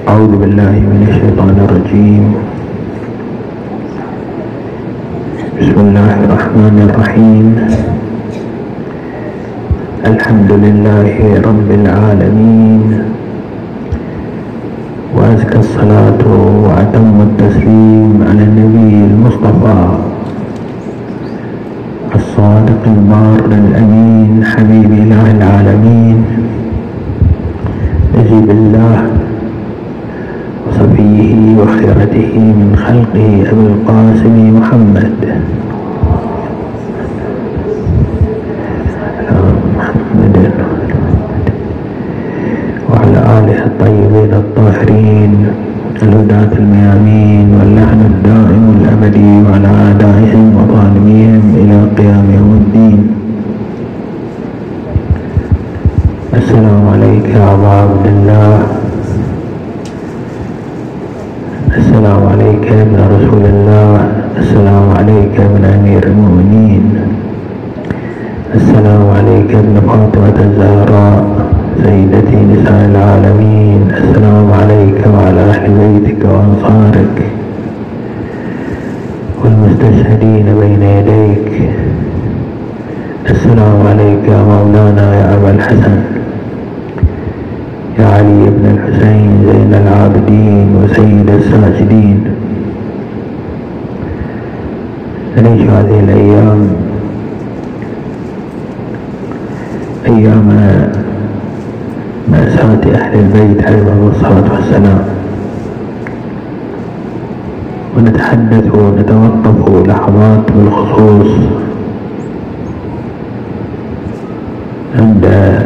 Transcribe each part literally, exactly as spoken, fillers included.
أعوذ بالله من الشيطان الرجيم. بسم الله الرحمن الرحيم. الحمد لله رب العالمين، وأزكى الصلاة وأتم التسليم على النبي المصطفى الصادق البار الأمين حبيب إله العالمين نجيب الله وصفيه وخيرته من خلقه أبي القاسم محمد محمد وعلى آله الطيبين الطاهرين الهداة الميامين، واللعن الدائم الأبدي وعلى أعدائهم وظالميهم إلى قيام يوم الدين. السلام عليك يا أبا عبد الله، السلام عليك يا ابن رسول الله، السلام عليك يا ابن أمير المؤمنين، السلام عليك يا ابن فاطمة الزهراء سيدتي نساء العالمين، السلام عليك وعلى أهل بيتك وأنصارك والمستشهدين بين يديك. السلام عليك يا مولانا يا أبا الحسن، يا علي بن الحسين زين العابدين وسيد الساجدين. نعيش هذه الأيام أيام مأساة أهل البيت عليهم الصلاة والسلام، ونتحدث ونتوقف لحظات بالخصوص عند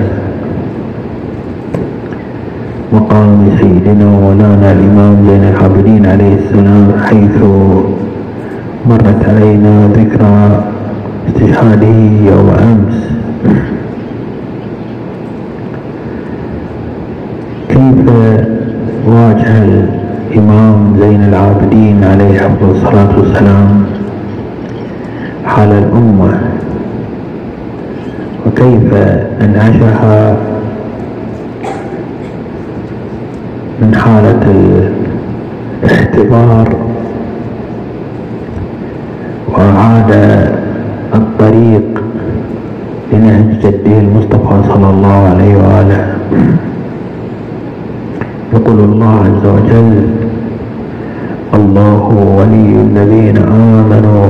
مقام سيدنا ومولانا الإمام زين العابدين عليه السلام، حيث مرت علينا ذكرى استشهاده يوم أمس. كيف واجه الإمام زين العابدين عليه أفضل الصلاة والسلام حال الأمة، وكيف أنعشها من حالة الاحتضار وأعاد الطريق لنهج جده المصطفى صلى الله عليه وآله. يقول الله عز وجل: الله ولي الذين آمنوا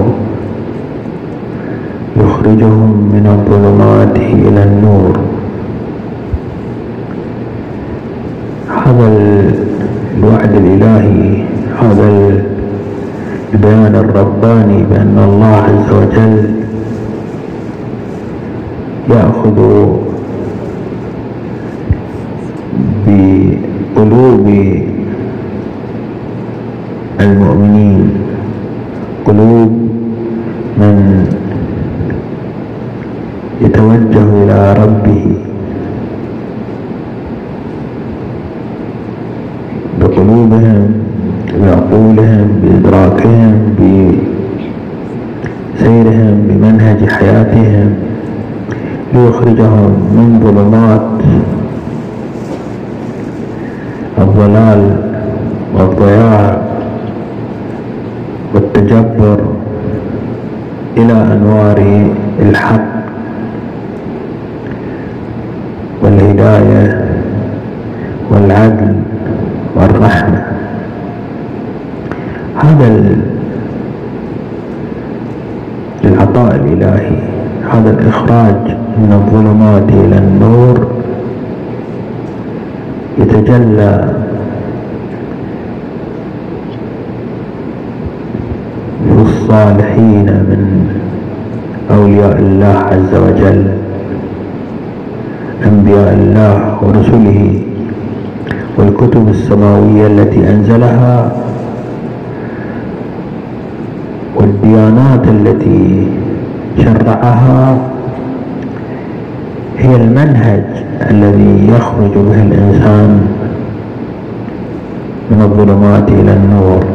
يخرجهم من الظلمات إلى النور. هذا الوعد الإلهي، هذا البيان الرباني بأن الله عز وجل يأخذ بقلوب المؤمنين، قلوب من يتوجه إلى ربه، بقلوبهم، بعقولهم، بإدراكهم، بسيرهم، بمنهج حياتهم، ليخرجهم من ظلمات الضلال والضياع والتجبر إلى أنوار الحق والهداية والعدل والرحمة. هذا العطاء الإلهي، هذا الإخراج من الظلمات إلى النور يتجلى في الصالحين من أولياء الله عز وجل، أنبياء الله ورسله والكتب السماوية التي أنزلها والديانات التي شرعها، هي المنهج الذي يخرج به الإنسان من الظلمات إلى النور.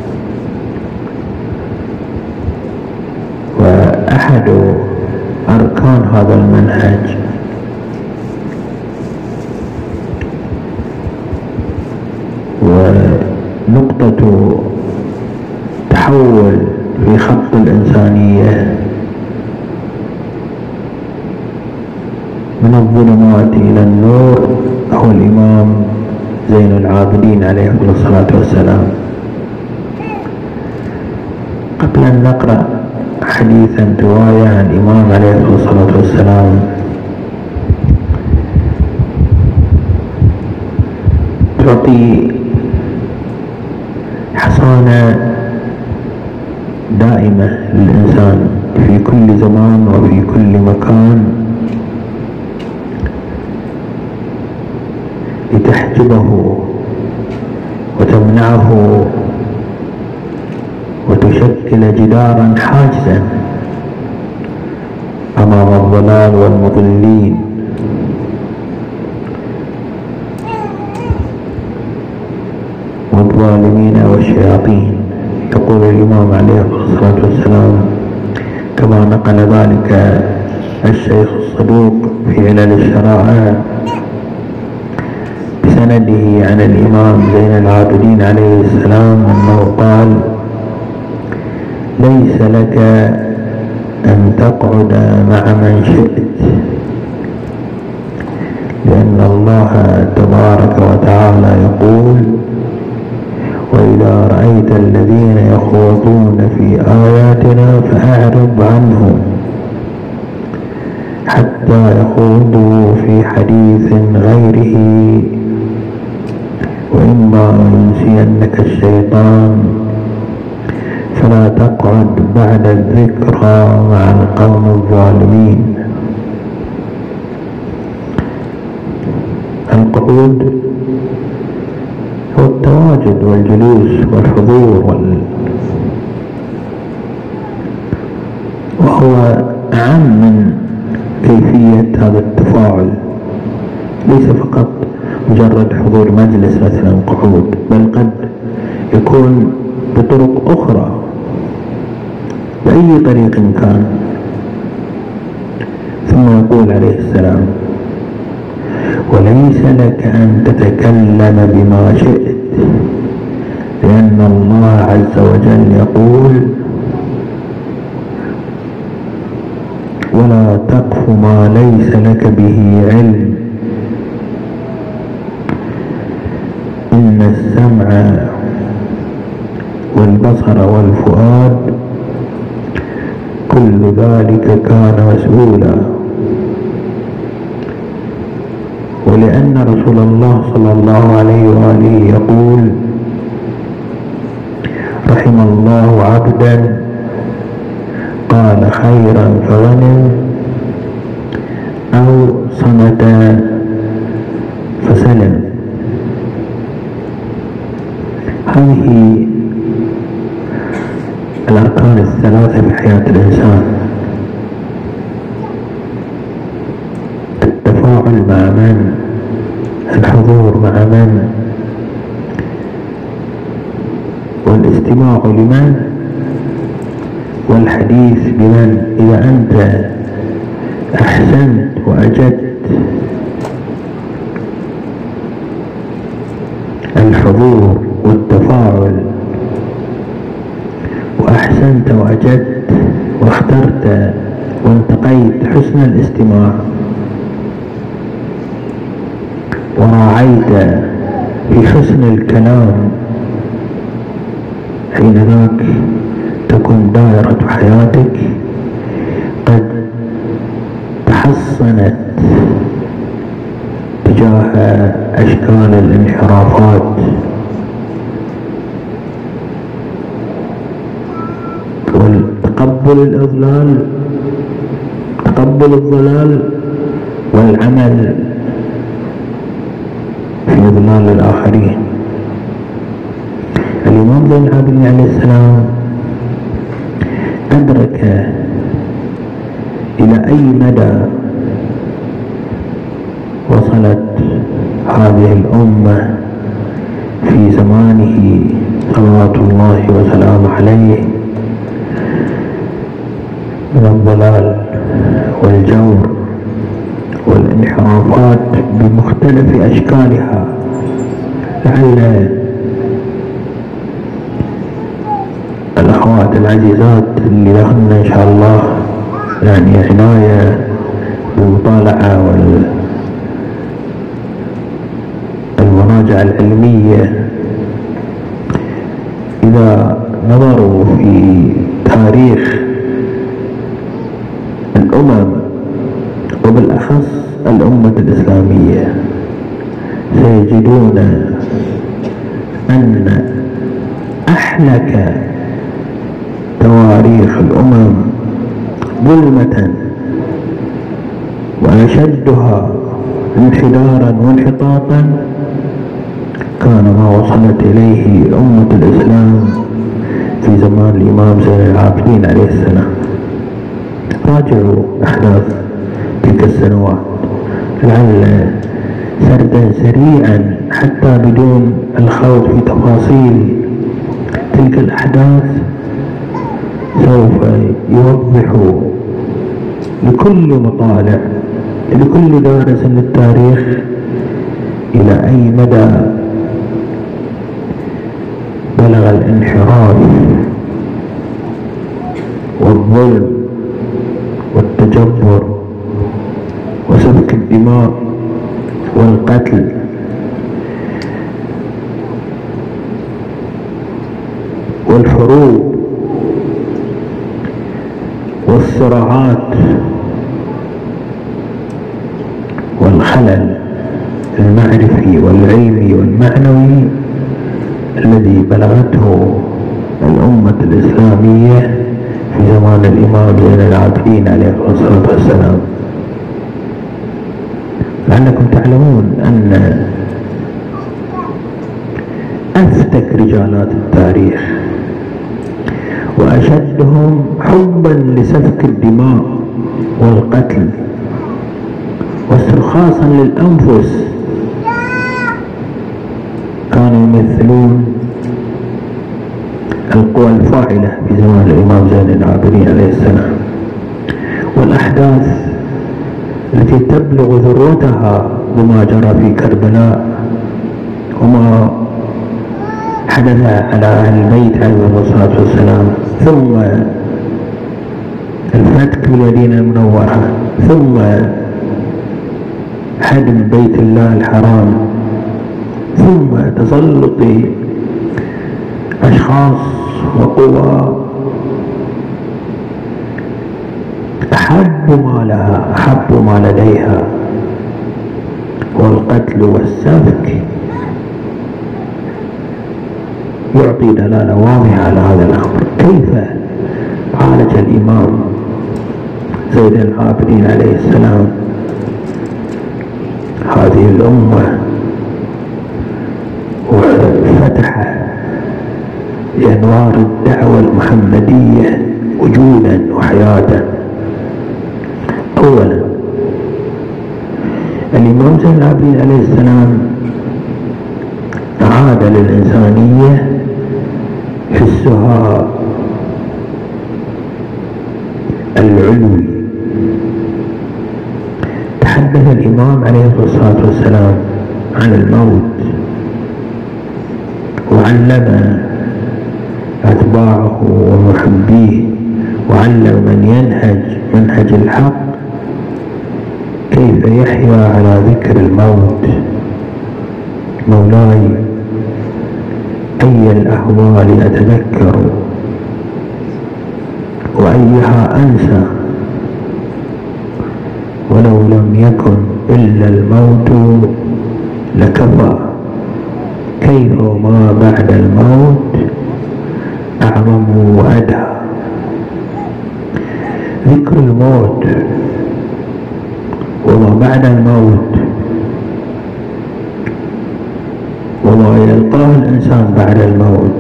وأحد أركان هذا المنهج و ونقطة تحول في خط الإنسانية من الظلمات إلى النور هو الإمام زين العابدين عليه الصلاة والسلام. قبل أن نقرأ حديثا رواية عن الإمام عليه الصلاة والسلام تعطي حصانة دائمة للإنسان في كل زمان وفي كل مكان لتحجبه وتمنعه وتشكل جدارا حاجزا أمام الضلال والمضلين والظالمين والشياطين. يقول الإمام عليه الصلاة والسلام كما نقل ذلك الشيخ الصدوق في علل الشرائع بسنده عن الإمام زين العابدين عليه السلام أنه قال: ليس لك أن تقعد مع من شئت، لأن الله تبارك وتعالى يقول: وإذا رأيت الذين يخوضون في آياتنا فأعرض عنهم حتى يخوضوا في حديث غيره، وإما ينسينك الشيطان فلا تقعد بعد الذكرى مع القوم الظالمين. القعود هو التواجد والجلوس والحضور وال... وهو أعم من كيفية هذا التفاعل، ليس فقط مجرد حضور مجلس مثلا قعود، بل قد يكون بطرق أخرى بأي طريق كان. ثم يقول عليه السلام: وليس لك أن تتكلم بما شئت، لأن الله عز وجل يقول: ولا تقف ما ليس لك به علم، إن السمع والبصر والفؤاد كل ذلك كان مسؤولا. ولأن رسول الله صلى الله عليه وآله يقول: رحم الله عبدا قال خيرا فغنم، أو صمت فسلم. هذه الأركان الثلاثة في حياة الإنسان: التفاعل مع من، الحضور مع من، والاستماع لمن، والحديث بمن. إذا أنت أحسنت وأجدت الحضور والتفاعل، وأحسنت وأجدت واخترت وانتقيت حسن الاستماع، وراعيت في حسن الكلام، حين ذاك تكون دائرة حياتك قد تحصنت تجاه أشكال الانحرافات والتقبل الإضلال، تقبل الضلال والعمل في إضلال الآخرين. الإمام زين العابدين عليه السلام أدرك إلى أي مدى وصلت هذه الأمة في زمانه صلوات الله وسلامه عليه من الضلال والجور والانحرافات بمختلف أشكالها. لعل الأخوات العزيزات اللي لهن إن شاء الله يعني عناية بالمطالعة والمراجعة العلمية، إذا نظروا في تاريخ الأمم وبالأخص الأمة الإسلامية سيجدون أن أحلك تواريخ الأمم ظلمة وأشدها انحدارا وانحطاطا كان ما وصلت إليه أمة الإسلام في زمان الإمام زين العابدين عليه السلام. راجعوا أحداث تلك السنوات لعل سردا سريعا حتى بدون الخوض في تفاصيل تلك الأحداث سوف يوضح لكل مطالع لكل دارس للتاريخ إلى أي مدى بلغ الانحراف والظلم والتجبر وسفك الدماء والقتل والحروب والصراعات والخلل المعرفي والعلمي والمعنوي الذي بلغته الأمة الإسلامية في زمان الإمام زين العابدين عليه الصلاة والسلام. لعلكم تعلمون أن أفتك رجالات التاريخ وأشدهم حبا لسفك الدماء والقتل واسترخاصا للأنفس كانوا يمثلون القوى الفاعلة في زمان الإمام زين العابدين عليه السلام. والأحداث التي تبلغ ذروتها بما جرى في كربلاء وما حدث على أهل البيت عليه الصلاة والسلام، ثم الفتك بالمدينة المنورة، ثم هدم بيت الله الحرام، ثم تسلط أشخاص وقوى أحب ما لها أحب ما لديها هو القتل والسفك، يعطي دلالة واضحة على هذا الأمر. كيف عالج الإمام زين العابدين عليه السلام هذه الأمة وفتح بأنوار الدعوة المحمدية وجودا وحياة. أولا الإمام زين العابدين عليه السلام أعاد للإنسانية حسها العلوي. تحدث الإمام عليه الصلاة والسلام عن الموت وعلم أتباعه ومحبيه وعلم من ينهج منهج الحق كيف يحيا على ذكر الموت. مولاي أي الأهوال أتذكر وأيها أنسى ولو لم يكن إلا الموت لكفى كيف ما بعد الموت أعظم وأدهى. ذكر الموت وما بعد الموت وما يلقاه الإنسان بعد الموت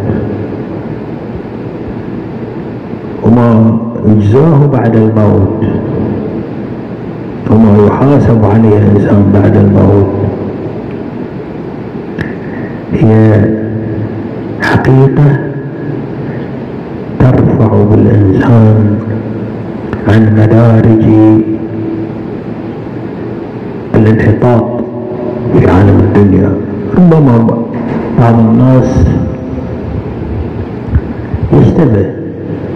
وما يجزاه بعد الموت وما يحاسب عليه الإنسان بعد الموت هي حقيقة ترفع بالإنسان عن مدارج الانحطاط في عالم الدنيا. ربما بعض الناس يشتبه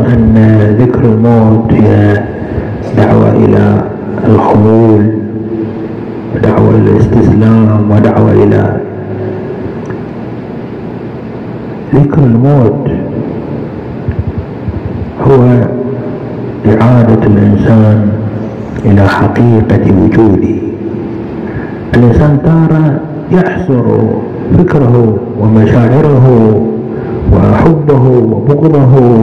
أن ذكر الموت هي دعوة إلى الخمول ودعوة إلى الاستسلام ودعوة إلى ذكر الموت هو إعادة الإنسان إلى حقيقة وجوده. الإنسان تارة يحصر فكره ومشاعره وحبه وبغضه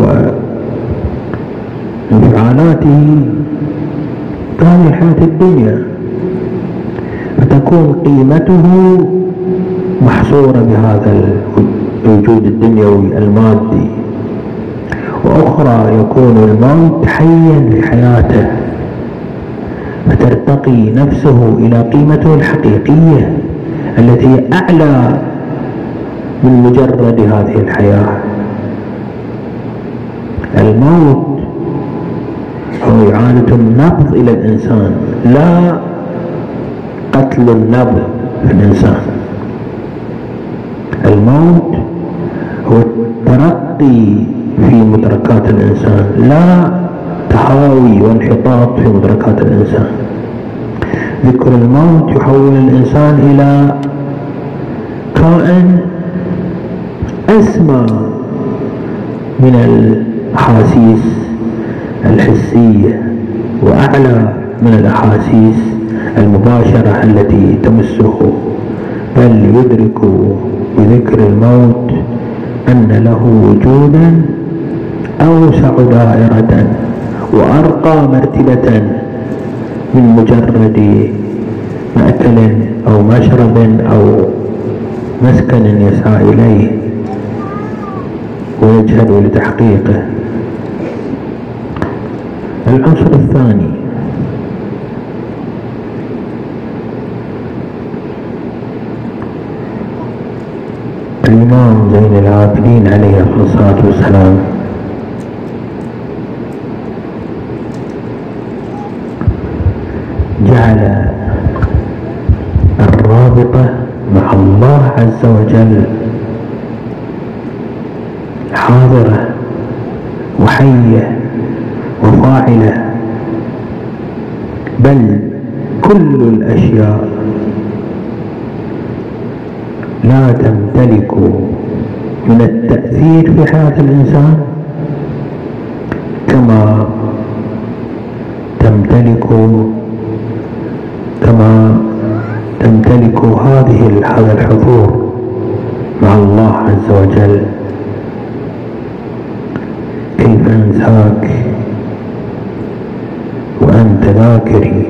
وانفعالاته هذه حياة الدنيا، فتكون قيمته محصورة بهذا الوجود الدنيوي المادي، وأخرى يكون الموت حيا لحياته فترتقي نفسه إلى قيمته الحقيقية التي أعلى من مجرد هذه الحياة. الموت هو إعادة النبض إلى الإنسان، لا قتل النبض في الإنسان. الموت هو الترقي في مدركات الإنسان، لا تهاوي وانحطاط في مدركات الإنسان. ذكر الموت يحول الإنسان إلى كائن أسمى من الأحاسيس الحسية وأعلى من الأحاسيس المباشرة التي تمسه، بل يدرك بذكر الموت أن له وجودا أوسع دائرة وأرقى مرتبة من مجرد مأكل أو مشرب أو مسكن يسعى إليه ويجهد لتحقيقه. العنصر الثاني الإمام زين العابدين عليه الصلاة والسلام جعل الرابطة مع الله عز وجل حاضرة وحية وفاعلة، بل كل الأشياء لا تمتلك من التأثير في حياة الإنسان كما تمتلك كما تمتلك هذه هذا الحضور مع الله عز وجل. كيف أنساك وأنت ذاكري،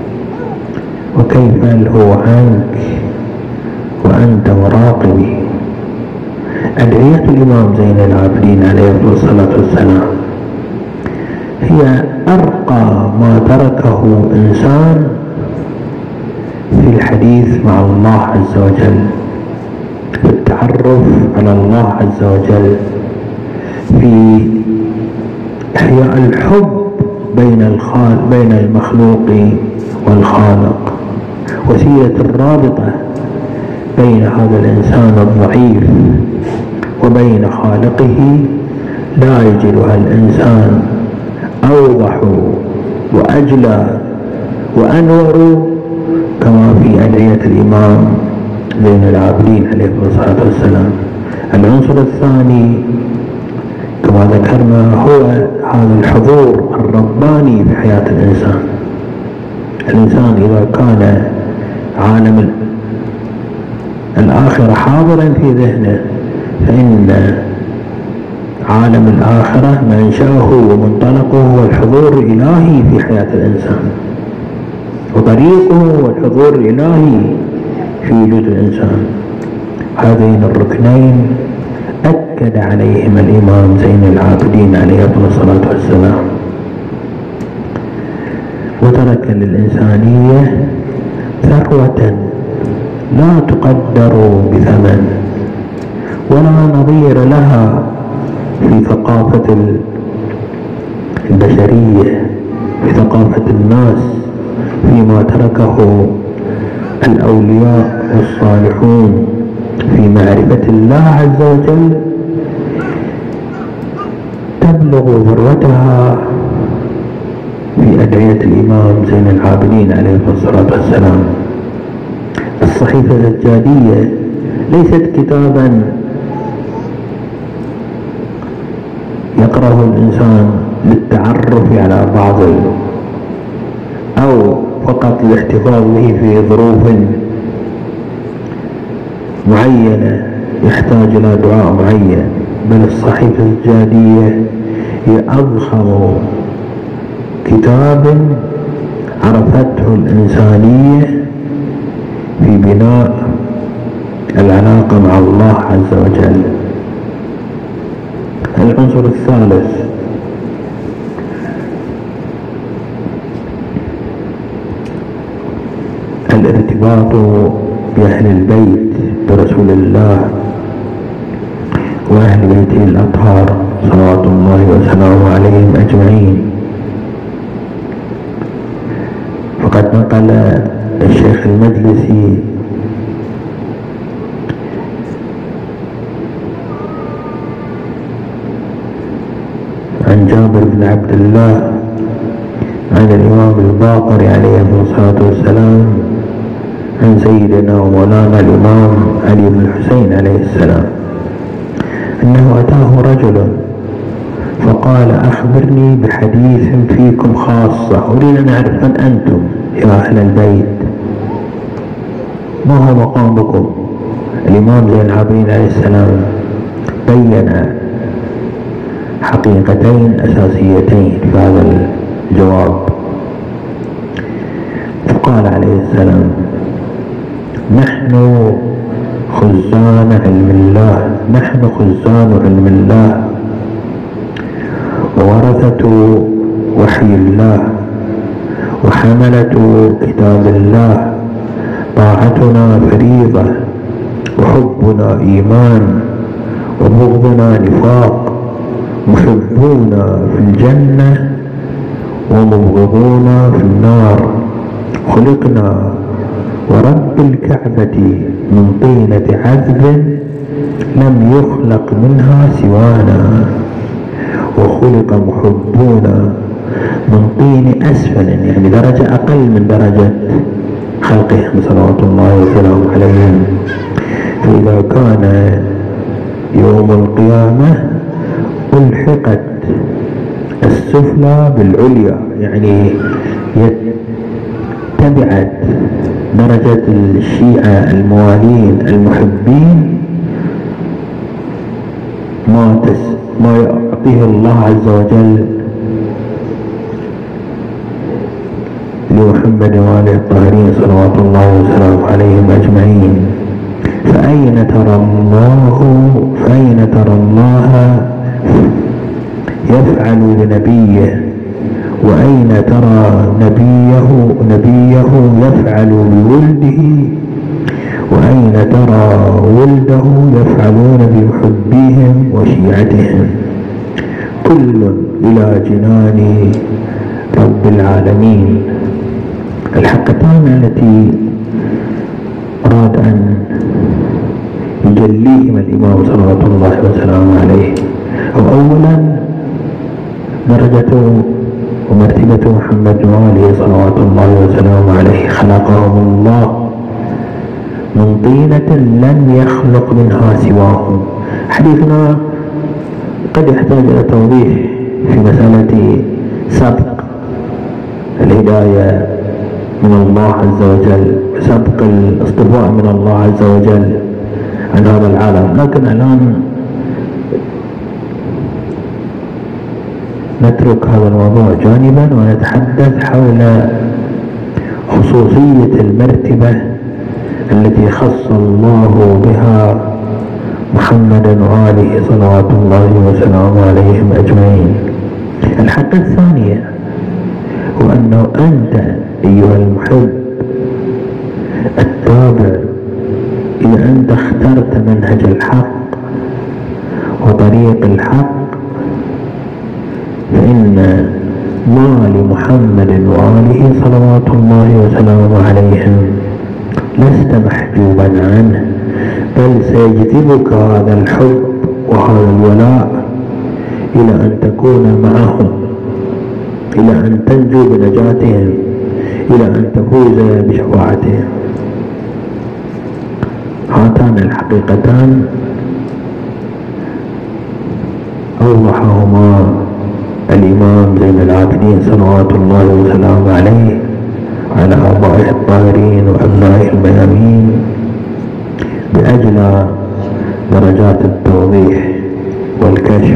وكيف ألهو عنك وأنت مراقبي. أدعية الإمام زين العابدين عليه الصلاة والسلام هي أرقى ما تركه إنسان في الحديث مع الله عز وجل، في التعرف على الله عز وجل، في إحياء الحب بين الخالق بين المخلوق والخالق، وسيلة الرابطة بين هذا الإنسان الضعيف وبين خالقه لا يجدها الإنسان أوضح وأجلى وأنور كما في أدعية الإمام زين العابدين عليه الصلاة والسلام. العنصر الثاني كما ذكرنا هو هذا الحضور الرباني في حياة الإنسان. الإنسان إذا كان عالم الآخرة حاضرا في ذهنه فإن عالم الآخرة منشأه ومنطلقه هو الحضور الإلهي في حياة الإنسان، وطريقه هو الحضور الإلهي في وجود الإنسان. هذين الركنين أكد عليهما الإمام زين العابدين عليه الصلاة والسلام، وترك للإنسانية ثروة لا تقدر بثمن ولا نظير لها في ثقافة البشرية، في ثقافة الناس، فيما تركه الأولياء والصالحون في معرفة الله عز وجل. تبلغ تبلغ ذروتها في أدعية الإمام زين العابدين عليه الصلاة والسلام. الصحيفة السجادية ليست كتابا يقرأه الإنسان للتعرف على بعض أو فقط الاحتفاظ به في ظروف معينة يحتاج إلى دعاء معين، بل الصحيفة السجادية هي أضخم كتاب عرفته الإنسانية في بناء العلاقة مع الله عز وجل. العنصر الثالث الارتباط بأهل البيت برسول الله وأهل بيته الأطهار صلوات الله وسلامه عليهم أجمعين. فقد نقل الشيخ المجلسي عن جابر بن عبد الله عن الإمام الباقر عليه الصلاة والسلام عن سيدنا ومولانا الإمام علي بن الحسين عليه السلام أنه أتاه رجل فقال: أخبرني بحديث فيكم خاصة، أريد أن أعرف من أنتم يا أهل البيت، ما هو مقامكم؟ الإمام زين العابدين عليه السلام بين حقيقتين أساسيتين في هذا الجواب، فقال عليه السلام: نحن خزان علم الله، نحن خزان علم الله وورثة وحي الله وحملة كتاب الله، طاعتنا فريضة وحبنا إيمان وبغضنا نفاق، محبون في الجنة ومبغضون في النار، خلقنا ورب الكعبة من طينة عذب لم يخلق منها سوانا، وخلق محبون من طين أسفل، يعني درجة أقل من درجة خلقهم صلوات الله وسلامه عليهم. فإذا كان يوم القيامة ألحقت السفلى بالعليا، يعني تبعت درجة الشيعة الموالين المحبين ما تس ما يعطيه الله عز وجل لمحمد وآله الطاهرين صلوات الله وسلامه عليهم أجمعين. فأين ترى الله فأين ترى الله يفعل بنبيه، وأين ترى نبيه نبيه يفعل بولده، وأين ترى ولده يفعلون بمحبيهم وشيعتهم، كل إلى جنان رب العالمين. الحقتان التي أراد أن يجليهما الإمام صلوات الله وسلامه عليه، أولا درجة ومرتبة محمد وآله صلوات الله وسلامه عليه، خلقهم الله من طينة لم يخلق منها سواهم. حديثنا قد يحتاج إلى توضيح في مسألة سبق الهداية من الله عز وجل، سبق الاصطفاء من الله عز وجل عن هذا العالم، لكن الآن نترك هذا الموضوع جانبا ونتحدث حول خصوصية المرتبة التي خص الله بها محمدا وآله صلوات الله وسلامه عليهم أجمعين. الحق الثانية هو أنه أنت أيها المحب التابع، إذا أنت اخترت منهج الحق وطريق الحق، فإن ما لمحمد وآله صلوات الله وسلامه عليهم لست محجوبا عنه، بل سيجذبك هذا الحب وهذا الولاء إلى أن تكون معهم، إلى أن تنجو بنجاتهم، إلى أن تفوز بشفاعتهم. هاتان الحقيقتان أوضحهما الإمام زين العابدين صلوات الله وسلامه عليه على آبائه الطاهرين وأبنائه الميامين بأجل درجات التوضيح والكشف.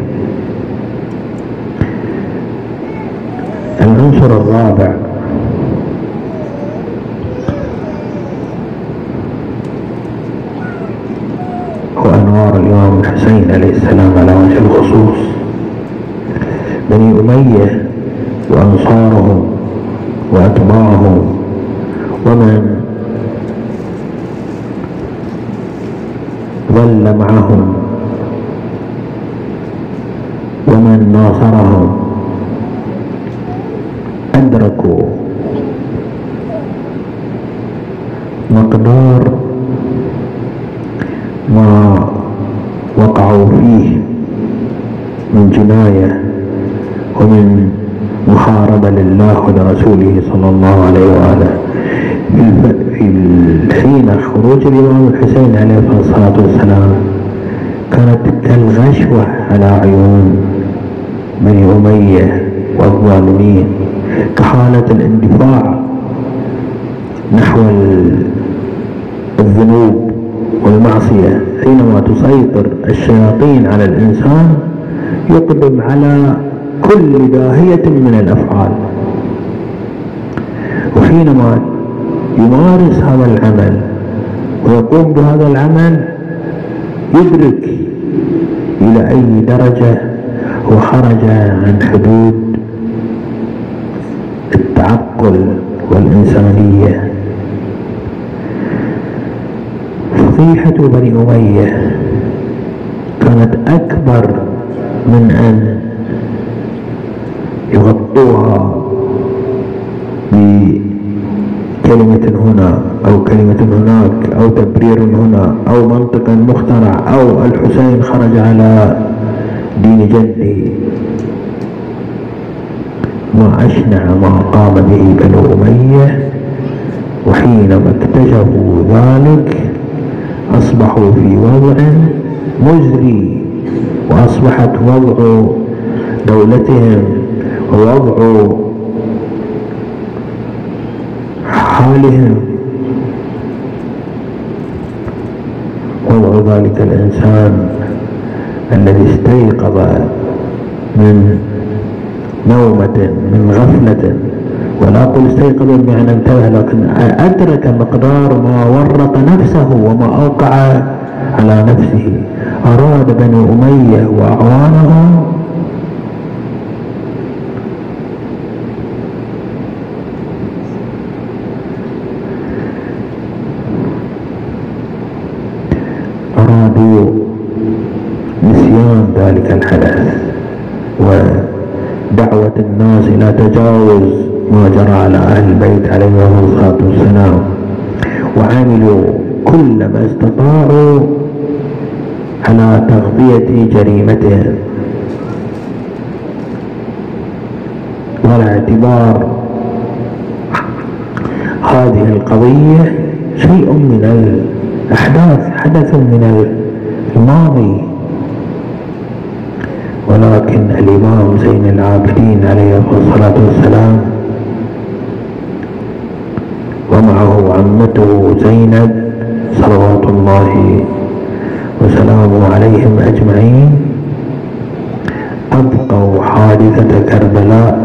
العنصر الرابع هو أنوار الإمام الحسين عليه السلام على وجه الخصوص. بني أمية وأنصارهم وأتباعهم ومن ظل معهم ومن ناصرهم أدركوا مقدار ما وقعوا فيه من جناية ومن محاربة لله ولرسوله صلى الله عليه وآله. في حين خروج الإمام الحسين عليه الصلاة والسلام كانت تلك الغشوة على عيون بني أمية والظالمين كحالة الاندفاع نحو الذنوب والمعصية. حينما تسيطر الشياطين على الإنسان يقدم على كل داهية من الأفعال، وحينما يمارس هذا العمل ويقوم بهذا العمل يدرك إلى أي درجة هو خرج عن حدود التعقل والإنسانية. فضيحة بني أمية كانت أكبر من أن يغطوها بكلمة هنا أو كلمة هناك أو تبرير هنا أو منطق مخترع أو الحسين خرج على دين جده. ما أشنع ما قام به بنو أمية، وحينما اكتشفوا ذلك أصبحوا في وضع مزري، وأصبحت وضع دولتهم ووضع حالهم وضع ذلك الإنسان الذي استيقظ من نومة من غفلة، ولا أقول استيقظ بمعنى انتبه، لكن أدرك مقدار ما ورط نفسه وما أوقع على نفسه. أراد بني أمية وأعوانهم أرادوا نسيان ذلك الحدث ودعوة الناس إلى تجاوز ما جرى على أهل البيت عليهم الصلاة والسلام، وعملوا كل ما استطاعوا على تغطية جريمتهم وعلى اعتبار هذه القضية شيء من الأحداث، حدث من الماضي. ولكن الإمام زين العابدين عليه الصلاة والسلام ومعه عمته زينب صلوات الله وسلامه عليهم أجمعين أبقوا حادثة كربلاء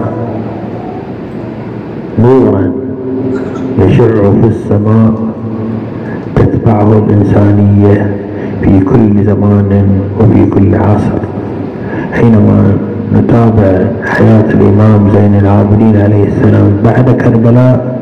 نورا يشع في السماء تتبعه الإنسانية في كل زمان وفي كل عصر. حينما نتابع حياة الإمام زين العابدين عليه السلام بعد كربلاء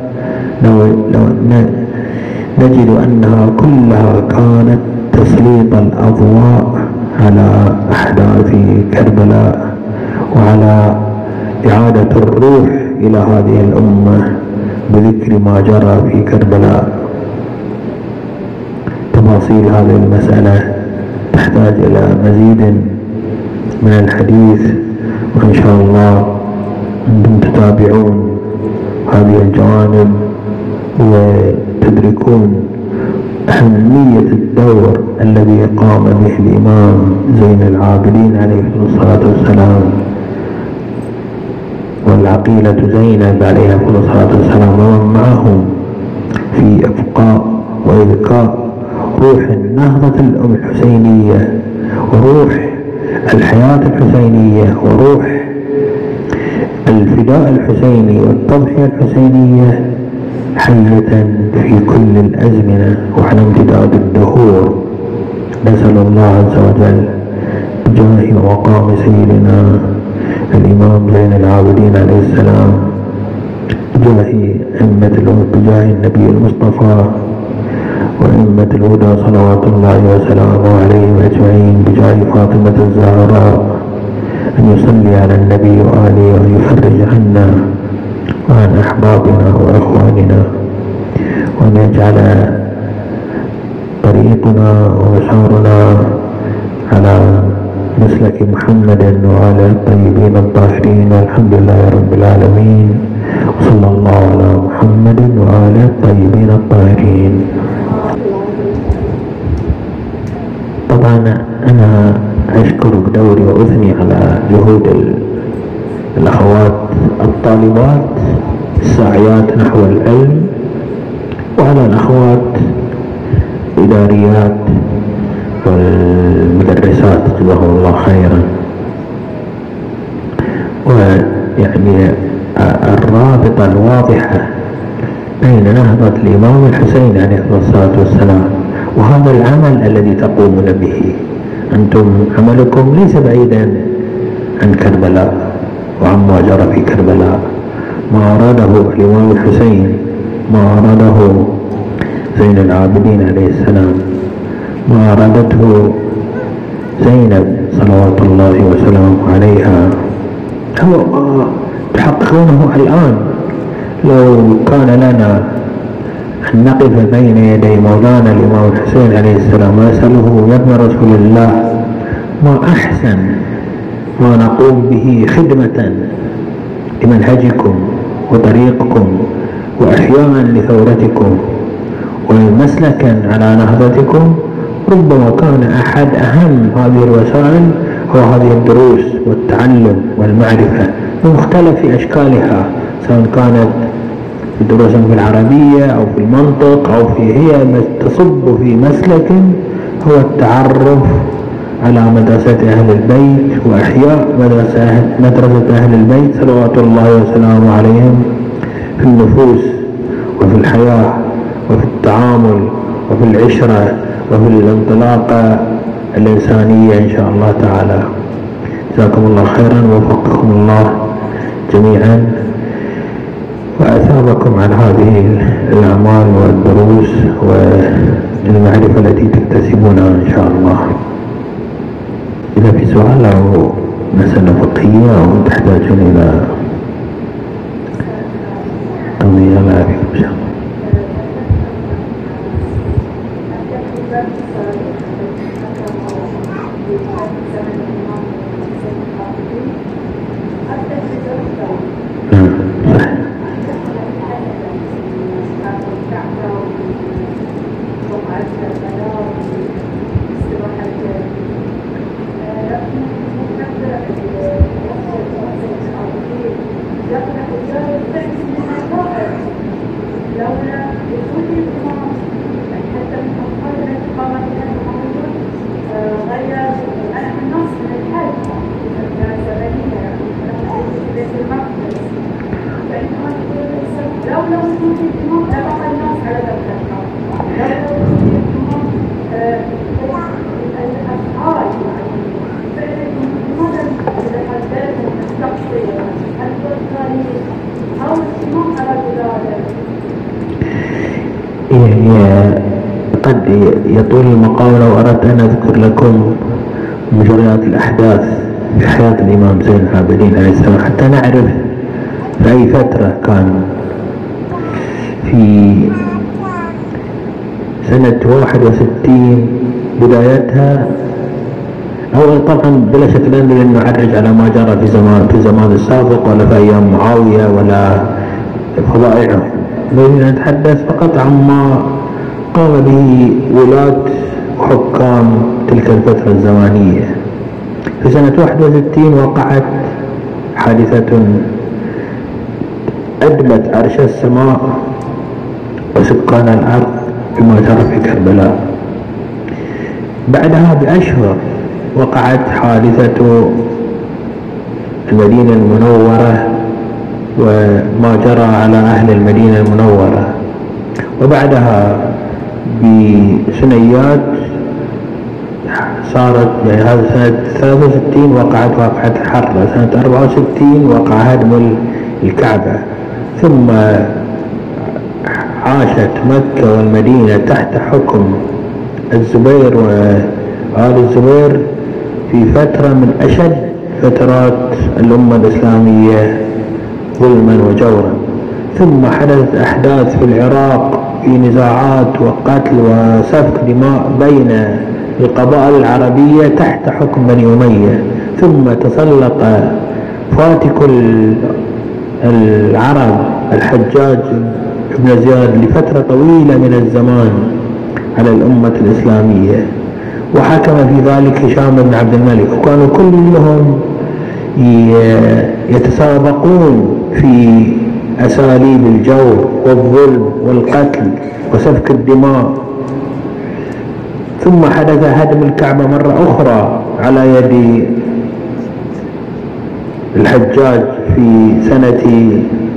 نجد أنها كلها كانت تسليط الأضواء على أحداث كربلاء وعلى إعادة الروح إلى هذه الأمة بذكر ما جرى في كربلاء. تفاصيل هذه المسألة تحتاج إلى مزيد من الحديث، وإن شاء الله أنتم تتابعون هذه الجوانب وتدركون أهمية الدور الذي قام به الإمام زين العابدين عليه الصلاة والسلام والعقيلة زينب عليها الصلاة والسلام ومن معهم في إبقاء وإذكاء روح النهضة الأم الحسينية وروح الحياة الحسينية وروح الفداء الحسيني والتضحية الحسينية حية في كل الأزمنة وعلى امتداد الدهور. نسأل الله عز وجل بجاه ومقام سيدنا الإمام زين العابدين عليه السلام، بجاه أئمة الهدى، بجاه النبي المصطفى وأئمة الهدى صلوات الله وسلامه عليهم أجمعين، بجاه فاطمة الزهراء، أن يصلي على النبي وآله وأن يفرج عنا وعن أحبابنا وإخواننا، وأن يجعل طريقنا ومسارنا على مسلك محمد وعلى الطيبين الطاهرين، والحمد لله رب العالمين، وصلى الله على محمد وعلى الطيبين الطاهرين. طبعا أنا أشكر بدوري وأثني على جهود الأخوات الطالبات الساعيات نحو العلم، وعلى الأخوات الإداريات والمدرسات جزاهم الله خيرا. ويعني الرابطة الواضحة بين نهضة الإمام الحسين عليه الصلاة والسلام وهذا العمل الذي تقومون به. أنتم عملكم ليس بعيدا عن كربلاء وعما جرى في كربلاء، ما أراده الإمام الحسين، ما أراده زين العابدين عليه السلام، ما أرادته زينب صلوات الله وسلامه عليها، هو ما تحققونه الآن. لو كان لنا أن نقف بين يدي مولانا الإمام الحسين عليه السلام ونسأله يا ابن رسول الله ما أحسن ما نقوم به خدمة لمنهجكم وطريقكم وإحياء لثورتكم ومسلكا على نهضتكم، ربما كان أحد أهم هذه الوسائل هو هذه الدروس والتعلم والمعرفة بمختلف أشكالها، سواء كانت دروسا في العربية أو في المنطق أو في هي تصب في مسلك هو التعرف على مدرسة أهل البيت وإحياء مدرسة مدرسة أهل البيت صلوات الله وسلامه عليهم في النفوس وفي الحياة وفي التعامل وفي العشرة وفي الانطلاقة الإنسانية إن شاء الله تعالى. جزاكم الله خيرا ووفقكم الله جميعا وأثابكم عن هذه الأعمال والدروس والمعرفة التي تكتسبونها إن شاء الله. إذا في سؤال أو مسألة فقهية أو تحتاجون إلى قضية لا أعرف إن شاء الله. قد يطول المقام لو أردت أن أذكر لكم مجريات الأحداث في حياة الإمام زين العابدين عليه السلام حتى نعرف في أي فترة كان. في سنة واحد وستين بدايتها هو طبعا بلا شك لا نريد أن نعرج على ما جرى في زمان في الزمان السابق ولا في أيام معاوية ولا فضائعه، نريد أن نتحدث فقط عما قام به ولاة وحكام تلك الفترة الزمانية. في سنة واحد وستين وقعت حادثة أدمت عرش السماء وسكان الأرض بما جرى في كربلاء. بعدها بأشهر وقعت حادثة المدينة المنورة وما جرى على أهل المدينة المنورة. وبعدها بسنيات صارت يعني هذا سنة ثلاثة وستين وقعت واقعة حرة، سنة أربعة وستين وقع هدم الكعبة، ثم عاشت مكة والمدينة تحت حكم الزبير وآل الزبير في فترة من أشد فترات الأمة الإسلامية ظلما وجورا. ثم حدثت أحداث في العراق في نزاعات وقتل وسفك دماء بين القبائل العربية تحت حكم بني أمية. ثم تسلط فاتك العرب الحجاج بن زياد لفترة طويلة من الزمان على الأمة الإسلامية، وحكم في ذلك هشام بن عبد الملك، وكانوا كلهم يتسابقون في أساليب الجور والظلم والقتل وسفك الدماء. ثم حدث هدم الكعبة مرة أخرى على يد الحجاج في سنة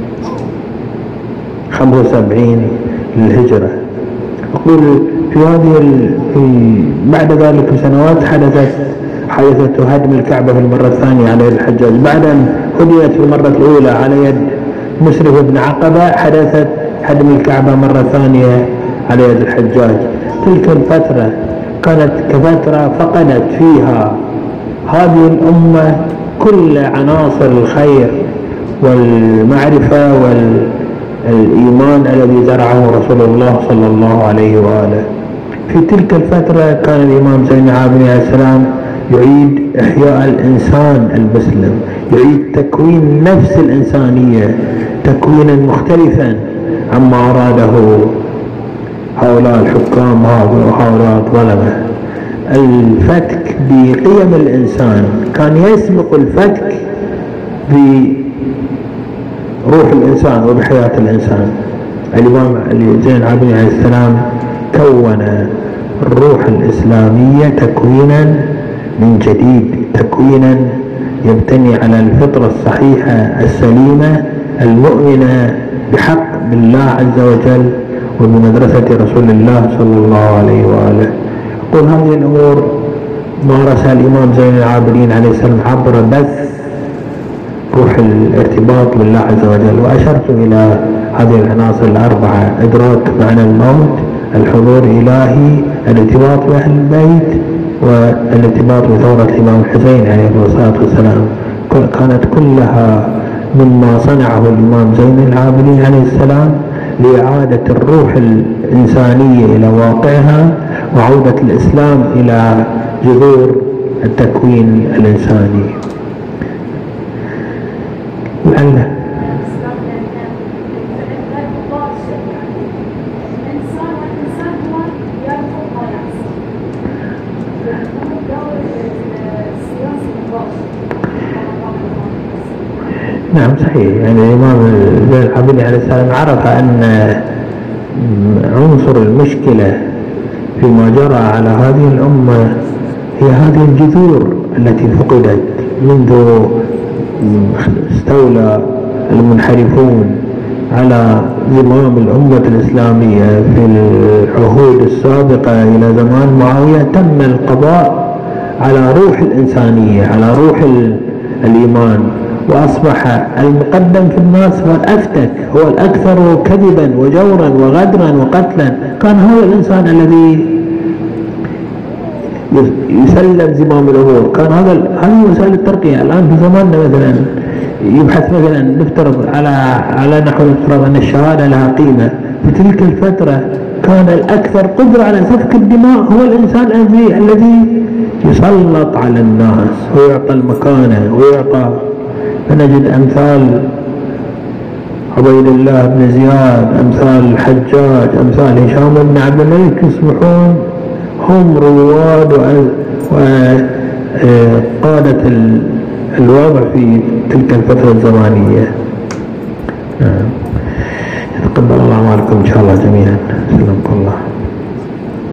خمسة وسبعين للهجرة. أقول في هذه في بعد ذلك بسنوات حدثت حادثة هدم الكعبة في المرة الثانية على يد الحجاج. بعد أن هدمت في المرة الأولى على يد مسرف بن عقبة حدثت هدم الكعبة مرة ثانية على يد الحجاج. تلك الفترة كانت كفترة فقدت فيها هذه الأمة كل عناصر الخير والمعرفة والإيمان الذي زرعه رسول الله صلى الله عليه وآله. في تلك الفترة كان الإمام زين العابدين عليه السلام يعيد إحياء الإنسان المسلم، يعيد تكوين نفس الإنسانية تكوينا مختلفا عما أراده هؤلاء الحكام وهؤلاء الظلمة. الفتك بقيم الإنسان كان يسبق الفتك بروح الإنسان وبحياة الإنسان. الإمام زين العابدين عليه السلام كون الروح الإسلامية تكوينا من جديد، تكوينا يبتني على الفطرة الصحيحة السليمة المؤمنة بحق بالله عز وجل وبمدرسة رسول الله صلى الله عليه وآله. أقول هذه الأمور مارسها الإمام زين العابدين عليه السلام عبر بث روح الارتباط بالله عز وجل. وأشرت إلى هذه العناصر الأربعة: إدراك معنى الموت، الحضور الإلهي، الارتباط بأهل البيت، والارتباط بثورة الإمام الحسين عليه الصلاة والسلام. كانت كلها مما صنعه الإمام زين العابدين عليه السلام لإعادة الروح الإنسانية إلى واقعها وعودة الإسلام إلى جذور التكوين الإنساني. لعله نعم صحيح. يعني الإمام زين العابدين عليه السلام عرف أن عنصر المشكلة فيما جرى على هذه الأمة هي هذه الجذور التي فقدت منذ استولى المنحرفون على زمام الأمة الإسلامية في العهود السابقة إلى زمان معاوية. تم القضاء على روح الإنسانية، على روح الإيمان، وأصبح المقدم في الناس هو الأفتك، هو الأكثر كذبا وجورا وغدرا وقتلا. كان هو الإنسان الذي يسلم زمام الأمور. كان هذا هذه وسائل الترقية. الآن في زماننا مثلا يبحث مثلا نفترض على على نحو نفترض أن الشهادة لها قيمة. في تلك الفترة كان الأكثر قدرة على سفك الدماء هو الإنسان الذي الذي يسلط على الناس ويعطى المكانة ويعطى. فنجد أمثال عبيد الله بن زياد، أمثال الحجاج، أمثال هشام بن عبد الملك يصبحون هم رواد وقادة الوضع في تلك الفترة الزمانية. يتقبل الله أعمالكم إن شاء الله جميعا. سلامكم الله.